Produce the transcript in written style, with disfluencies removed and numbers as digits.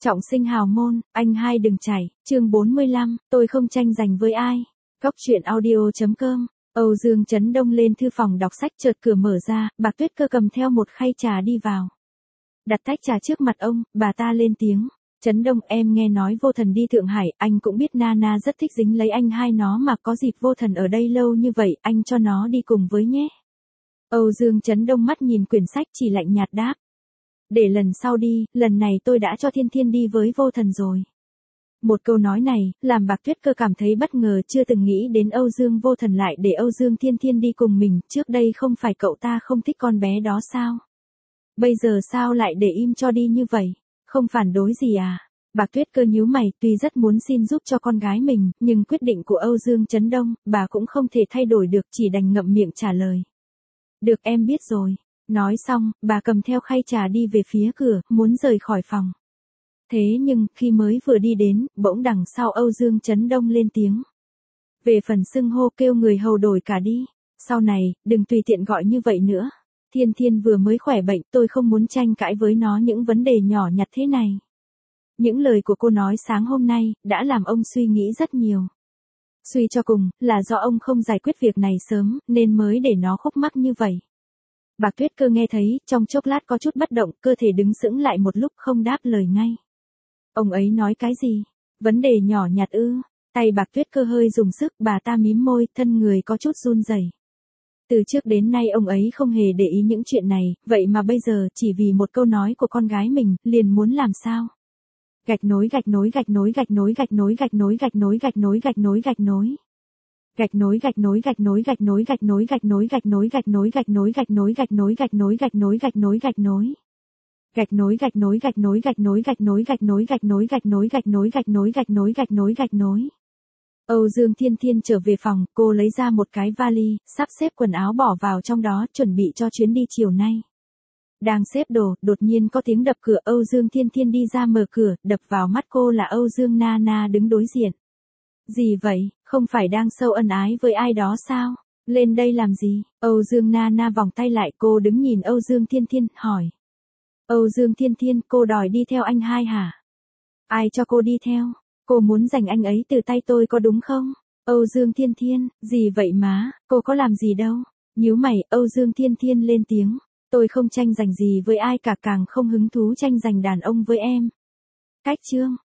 Trọng sinh hào môn, anh hai đừng chảy, chương 45, tôi không tranh giành với ai. Góc truyện audio.com. Âu Dương Chấn Đông lên thư phòng đọc sách, chợt cửa mở ra, bà Tuyết Cơ cầm theo một khay trà đi vào. Đặt tách trà trước mặt ông, bà ta lên tiếng. Chấn Đông, em nghe nói Vô Thần đi Thượng Hải, anh cũng biết Nana rất thích dính lấy anh hai nó, mà có dịp Vô Thần ở đây lâu như vậy, anh cho nó đi cùng với nhé. Âu Dương Chấn Đông mắt nhìn quyển sách, chỉ lạnh nhạt đáp. Để lần sau đi, lần này tôi đã cho Thiên Thiên đi với Vô Thần rồi. Một câu nói này, làm Bạc Tuyết Cơ cảm thấy bất ngờ, chưa từng nghĩ đến Âu Dương Vô Thần lại để Âu Dương Thiên Thiên đi cùng mình, trước đây không phải cậu ta không thích con bé đó sao? Bây giờ sao lại để im cho đi như vậy? Không phản đối gì à? Bạc Tuyết Cơ nhíu mày, tuy rất muốn xin giúp cho con gái mình, nhưng quyết định của Âu Dương Chấn Đông, bà cũng không thể thay đổi được, chỉ đành ngậm miệng trả lời. Được, em biết rồi. Nói xong, bà cầm theo khay trà đi về phía cửa, muốn rời khỏi phòng. Thế nhưng, khi mới vừa đi đến, bỗng đằng sau Âu Dương Chấn Đông lên tiếng. Về phần xưng hô, kêu người hầu đổi cả đi. Sau này, đừng tùy tiện gọi như vậy nữa. Thiên Thiên vừa mới khỏe bệnh, tôi không muốn tranh cãi với nó những vấn đề nhỏ nhặt thế này. Những lời của cô nói sáng hôm nay, đã làm ông suy nghĩ rất nhiều. Suy cho cùng, là do ông không giải quyết việc này sớm, nên mới để nó khúc mắc như vậy. Bạc Tuyết Cơ nghe thấy, trong chốc lát có chút bất động, cơ thể đứng sững lại một lúc không đáp lời ngay. Ông ấy nói cái gì? Vấn đề nhỏ nhặt ư? Tay Bạc Tuyết Cơ hơi dùng sức, bà ta mím môi, thân người có chút run rẩy. Từ trước đến nay ông ấy không hề để ý những chuyện này, vậy mà bây giờ, chỉ vì một câu nói của con gái mình, liền muốn làm sao? Gạch nối gạch nối gạch nối gạch nối gạch nối gạch nối gạch nối gạch nối gạch nối gạch nối. Gạch nối gạch nối gạch nối gạch nối gạch nối gạch nối gạch nối gạch nối gạch nối gạch nối gạch nối gạch nối gạch nối gạch nối gạch nối. Gạch nối gạch nối gạch nối gạch nối gạch nối gạch nối gạch nối gạch nối gạch nối gạch nối gạch nối gạch nối gạch nối. Âu Dương Thiên Thiên trở về phòng, cô lấy ra một cái vali, sắp xếp quần áo bỏ vào trong đó, chuẩn bị cho chuyến đi chiều nay. Đang xếp đồ, đột nhiên có tiếng đập cửa, Âu Dương Thiên Thiên đi ra mở cửa, đập vào mắt cô là Âu Dương Nana đứng đối diện. Gì vậy, không phải đang sâu ân ái với ai đó sao? Lên đây làm gì? Âu Dương Nana vòng tay lại, cô đứng nhìn Âu Dương Thiên Thiên, hỏi. Âu Dương Thiên Thiên, cô đòi đi theo anh hai hả? Ai cho cô đi theo? Cô muốn giành anh ấy từ tay tôi có đúng không? Âu Dương Thiên Thiên, gì vậy má, cô có làm gì đâu? Nhíu mày, Âu Dương Thiên Thiên lên tiếng. Tôi không tranh giành gì với ai cả, càng không hứng thú tranh giành đàn ông với em. Cách chương.